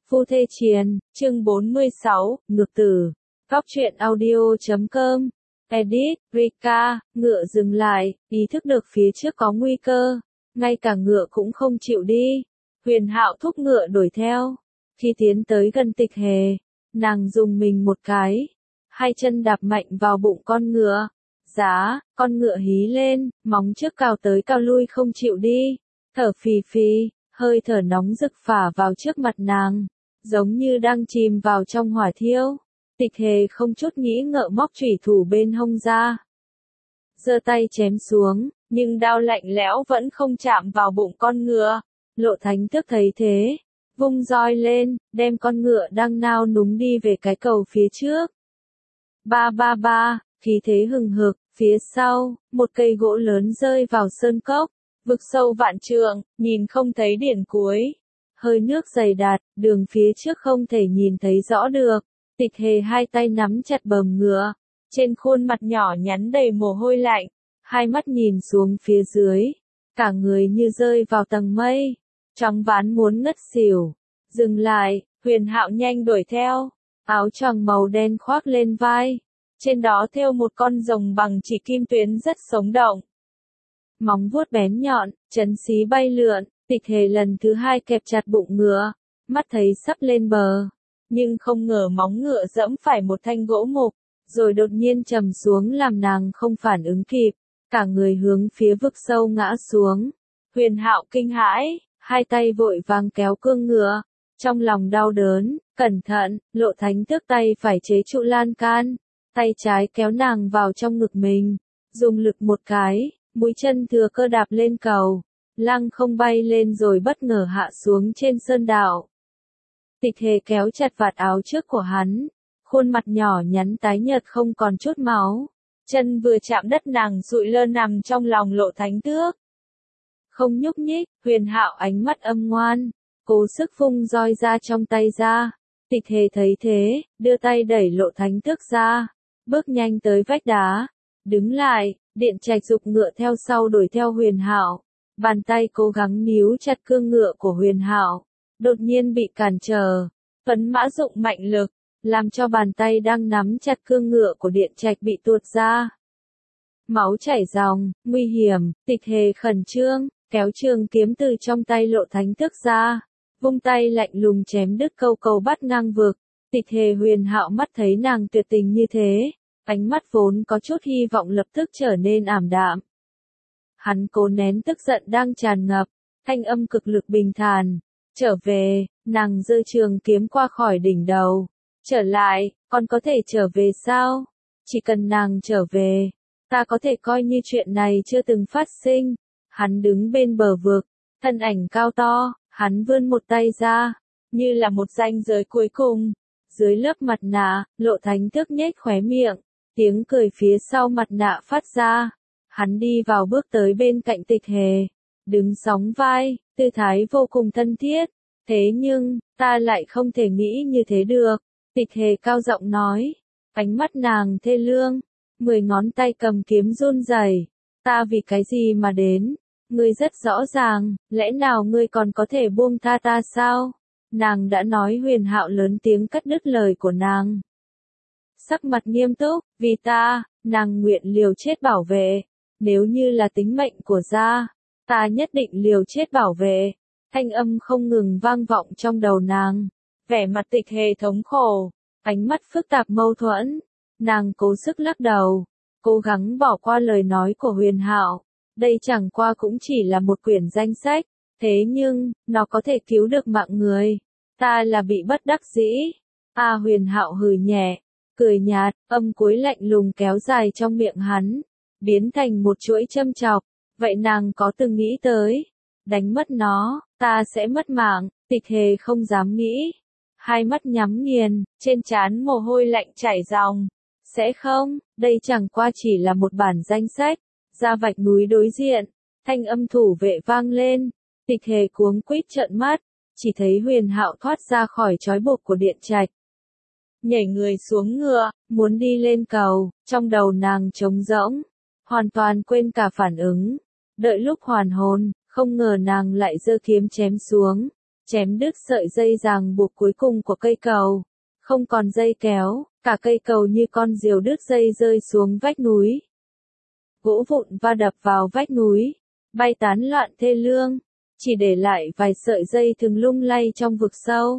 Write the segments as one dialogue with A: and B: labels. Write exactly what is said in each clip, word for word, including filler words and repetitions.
A: Phu thê triền, chương bốn mươi sáu, ngược tử. Góc truyện audio.com. Edit, Rika, ngựa dừng lại, ý thức được phía trước có nguy cơ. Ngay cả ngựa cũng không chịu đi. Huyền Hạo thúc ngựa đuổi theo. Khi tiến tới gần Tịch Hề, nàng dùng mình một cái. Hai chân đạp mạnh vào bụng con ngựa. Giá, con ngựa hí lên, móng trước cào tới cào lui không chịu đi. Thở phì phì, hơi thở nóng rực phả vào trước mặt nàng, giống như đang chìm vào trong hỏa thiêu. Tịch Hề không chút nghĩ ngợi móc chủy thủ bên hông ra, giơ tay chém xuống, nhưng đao lạnh lẽo vẫn không chạm vào bụng con ngựa. Lộ Thánh Tước thấy thế, vung roi lên, đem con ngựa đang nao núng đi về cái cầu phía trước. Ba ba ba, khí thế hừng hực, phía sau, một cây gỗ lớn rơi vào sơn cốc. Vực sâu vạn trượng, nhìn không thấy điểm cuối. Hơi nước dày đặc, đường phía trước không thể nhìn thấy rõ được. Tịch Hề hai tay nắm chặt bờm ngựa, trên khuôn mặt nhỏ nhắn đầy mồ hôi lạnh, hai mắt nhìn xuống phía dưới, cả người như rơi vào tầng mây, choáng váng muốn ngất xỉu. Dừng lại, Huyền Hạo nhanh đuổi theo, áo choàng màu đen khoác lên vai, trên đó thêu một con rồng bằng chỉ kim tuyến rất sống động. Móng vuốt bén nhọn, chấn xí bay lượn. Tịch Hề lần thứ hai kẹp chặt bụng ngựa, mắt thấy sắp lên bờ, nhưng không ngờ móng ngựa dẫm phải một thanh gỗ mục, rồi đột nhiên trầm xuống làm nàng không phản ứng kịp, cả người hướng phía vực sâu ngã xuống. Huyền Hạo kinh hãi, hai tay vội vàng kéo cương ngựa, trong lòng đau đớn. Cẩn thận, Lộ Thánh Tước tay phải chế trụ lan can, tay trái kéo nàng vào trong ngực mình, dùng lực một cái, mũi chân thừa cơ đạp lên cầu, lăng không bay lên rồi bất ngờ hạ xuống trên sơn đạo. Tịch Hề kéo chặt vạt áo trước của hắn, khuôn mặt nhỏ nhắn tái nhợt không còn chút máu, chân vừa chạm đất nàng sụi lơ nằm trong lòng Lộ Thánh Tước. Không nhúc nhích. Huyền Hạo ánh mắt âm ngoan, cố sức phung roi ra trong tay ra. Tịch Hề thấy thế, đưa tay đẩy Lộ Thánh Tước ra, bước nhanh tới vách đá, đứng lại. Điện Trạch giục ngựa theo sau đuổi theo Huyền Hạo, bàn tay cố gắng níu chặt cương ngựa của Huyền Hạo, đột nhiên bị cản trở. Phấn mã dụng mạnh lực, làm cho bàn tay đang nắm chặt cương ngựa của Điện Trạch bị tuột ra. Máu chảy ròng, nguy hiểm. Tịch Hề khẩn trương, kéo trường kiếm từ trong tay Lộ Thánh Tước ra, vung tay lạnh lùng chém đứt câu cầu bắt ngang vực. Tịch Hề Huyền Hạo mắt thấy nàng tuyệt tình như thế, ánh mắt vốn có chút hy vọng lập tức trở nên ảm đạm. Hắn cố nén tức giận đang tràn ngập, thanh âm cực lực bình thản. Trở về. Nàng giơ trường kiếm qua khỏi đỉnh đầu. Trở lại, con có thể trở về sao? Chỉ cần nàng trở về, ta có thể coi như chuyện này chưa từng phát sinh. Hắn đứng bên bờ vực, thân ảnh cao to, hắn vươn một tay ra, như là một ranh giới cuối cùng. Dưới lớp mặt nạ, Lộ Thánh Tước nhếch khóe miệng, tiếng cười phía sau mặt nạ phát ra. Hắn đi vào bước tới bên cạnh Tịch Hề, đứng sóng vai, tư thái vô cùng thân thiết. Thế nhưng, ta lại không thể nghĩ như thế được. Tịch Hề cao giọng nói, ánh mắt nàng thê lương, mười ngón tay cầm kiếm run rẩy. Ta vì cái gì mà đến? Ngươi rất rõ ràng, lẽ nào ngươi còn có thể buông tha ta sao? Nàng đã nói. Huyền Hạo lớn tiếng cắt đứt lời của nàng. Sắc mặt nghiêm túc, vì ta, nàng nguyện liều chết bảo vệ. Nếu như là tính mệnh của gia, ta nhất định liều chết bảo vệ. Thanh âm không ngừng vang vọng trong đầu nàng. Vẻ mặt Tịch Hề thống khổ, ánh mắt phức tạp mâu thuẫn. Nàng cố sức lắc đầu, cố gắng bỏ qua lời nói của Huyền Hạo. Đây chẳng qua cũng chỉ là một quyển danh sách, thế nhưng, nó có thể cứu được mạng người. Ta là bị bất đắc dĩ. A Huyền Hạo hừ nhẹ, cười nhạt, âm cuối lạnh lùng kéo dài trong miệng hắn, biến thành một chuỗi châm chọc. Vậy nàng có từng nghĩ tới, đánh mất nó, ta sẽ mất mạng? Tịch Hề không dám nghĩ, hai mắt nhắm nghiền, trên trán mồ hôi lạnh chảy ròng. Sẽ không, đây chẳng qua chỉ là một bản danh sách. Ra vạch núi đối diện, thanh âm thủ vệ vang lên. Tịch Hề cuống quýt trợn mắt, chỉ thấy Huyền Hạo thoát ra khỏi trói buộc của Điện Trạch, nhảy người xuống ngựa, muốn đi lên cầu. Trong đầu nàng trống rỗng, hoàn toàn quên cả phản ứng. Đợi lúc hoàn hồn, không ngờ nàng lại giơ kiếm chém xuống. chém đứt sợi dây ràng buộc cuối cùng của cây cầu. Không còn dây kéo, cả cây cầu như con diều đứt dây rơi xuống vách núi. Gỗ vụn va đập vào vách núi, bay tán loạn thê lương, chỉ để lại vài sợi dây thừng lung lay trong vực sâu.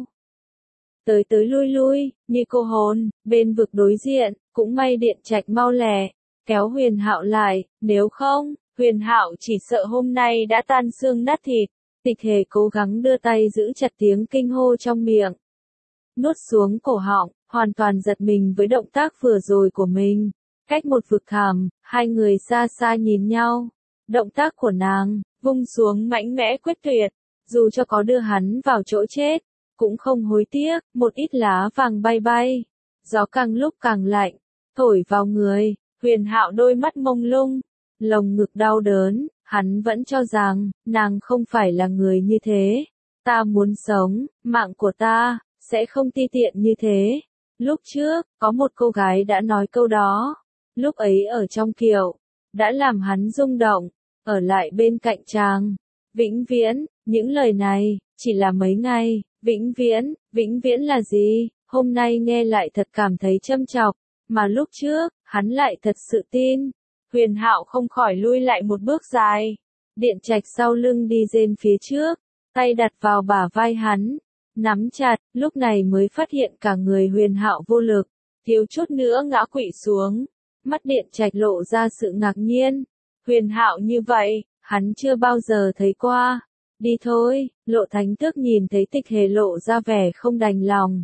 A: Tới tới lui lui, như cô hồn, bên vực đối diện, cũng may Điện Trạch mau lẹ, kéo Huyền Hạo lại, nếu không, Huyền Hạo chỉ sợ hôm nay đã tan xương nát thịt. Tịch Hề cố gắng đưa tay giữ chặt tiếng kinh hô trong miệng, nuốt xuống cổ họng, hoàn toàn giật mình với động tác vừa rồi của mình. Cách một vực thẳm, hai người xa xa nhìn nhau. Động tác của nàng, vung xuống mạnh mẽ quyết tuyệt, dù cho có đưa hắn vào chỗ chết, cũng không hối tiếc. Một ít lá vàng bay bay, gió càng lúc càng lạnh, thổi vào người. Huyền Hạo đôi mắt mông lung, lồng ngực đau đớn, hắn vẫn cho rằng, nàng không phải là người như thế. Ta muốn sống, mạng của ta, sẽ không ti tiện như thế. Lúc trước, có một cô gái đã nói câu đó, lúc ấy ở trong kiệu, đã làm hắn rung động, ở lại bên cạnh chàng. Vĩnh viễn, những lời này, chỉ là mấy ngày, vĩnh viễn, vĩnh viễn là gì, hôm nay nghe lại thật cảm thấy châm chọc, mà lúc trước, hắn lại thật sự tin. Huyền Hạo không khỏi lui lại một bước dài, Điện Trạch sau lưng đi dên phía trước, tay đặt vào bả vai hắn, nắm chặt, lúc này mới phát hiện cả người Huyền Hạo vô lực, thiếu chút nữa ngã quỵ xuống. Mắt Điện Trạch lộ ra sự ngạc nhiên, Huyền Hạo như vậy, hắn chưa bao giờ thấy qua. Đi thôi, Lộ Thánh Tước nhìn thấy Tịch Hề lộ ra vẻ không đành lòng.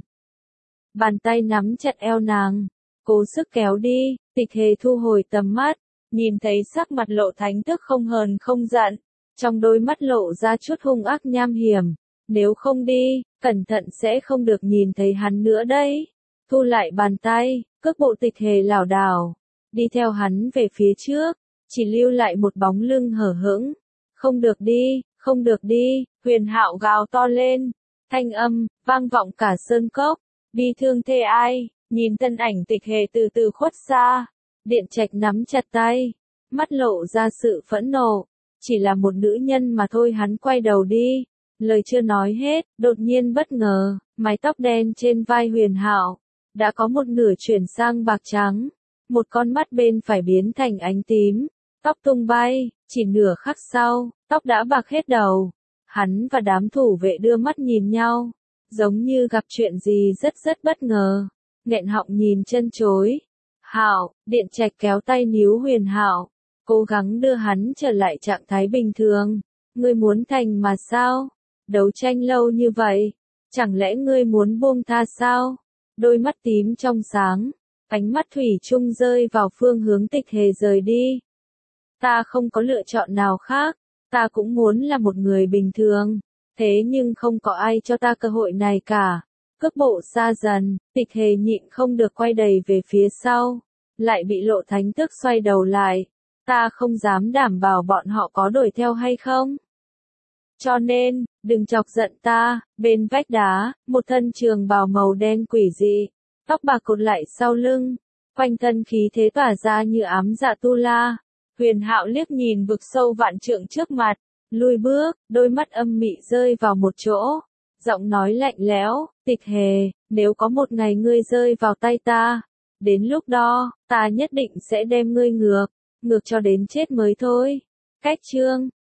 A: Bàn tay nắm chặt eo nàng, cố sức kéo đi. Tịch Hề thu hồi tầm mắt, nhìn thấy sắc mặt Lộ Thánh Tước không hờn không giận, trong đôi mắt lộ ra chút hung ác nham hiểm. Nếu không đi, cẩn thận sẽ không được nhìn thấy hắn nữa đấy. Thu lại bàn tay, cước bộ Tịch Hề lảo đảo, đi theo hắn về phía trước, chỉ lưu lại một bóng lưng hở hững. Không được đi, không được đi, Huyền Hạo gào to lên, thanh âm vang vọng cả sơn cốc. Bi thương thê ai, nhìn thân ảnh Tịch Hề từ từ khuất xa, Điện Trạch nắm chặt tay, mắt lộ ra sự phẫn nộ. Chỉ là một nữ nhân mà thôi. Hắn quay đầu đi, lời chưa nói hết, đột nhiên bất ngờ, mái tóc đen trên vai Huyền Hạo đã có một nửa chuyển sang bạc trắng, một con mắt bên phải biến thành ánh tím, tóc tung bay, chỉ nửa khắc sau, tóc đã bạc hết đầu. Hắn và đám thủ vệ đưa mắt nhìn nhau, giống như gặp chuyện gì rất rất bất ngờ, nghẹn họng nhìn chân chối. Hạo, Điện Trạch kéo tay níu Huyền Hạo, cố gắng đưa hắn trở lại trạng thái bình thường. Ngươi muốn thành mà sao? Đấu tranh lâu như vậy, chẳng lẽ ngươi muốn buông tha sao? Đôi mắt tím trong sáng, ánh mắt thủy chung rơi vào phương hướng Tịch Hề rời đi. Ta không có lựa chọn nào khác, ta cũng muốn là một người bình thường, thế nhưng không có ai cho ta cơ hội này cả. Cước bộ xa dần, Tịch Hề nhịn không được quay đầy về phía sau, lại bị Lộ Thánh Tước xoay đầu lại. Ta không dám đảm bảo bọn họ có đuổi theo hay không. Cho nên, đừng chọc giận ta. Bên vách đá, một thân trường bào màu đen quỷ dị, tóc bạc cột lại sau lưng, quanh thân khí thế tỏa ra như ám dạ tu la. Huyền Hạo liếc nhìn vực sâu vạn trượng trước mặt, lùi bước, đôi mắt âm mị rơi vào một chỗ, giọng nói lạnh lẽo, Tịch Hề, nếu có một ngày ngươi rơi vào tay ta, đến lúc đó, ta nhất định sẽ đem ngươi ngược, ngược cho đến chết mới thôi. Cách chương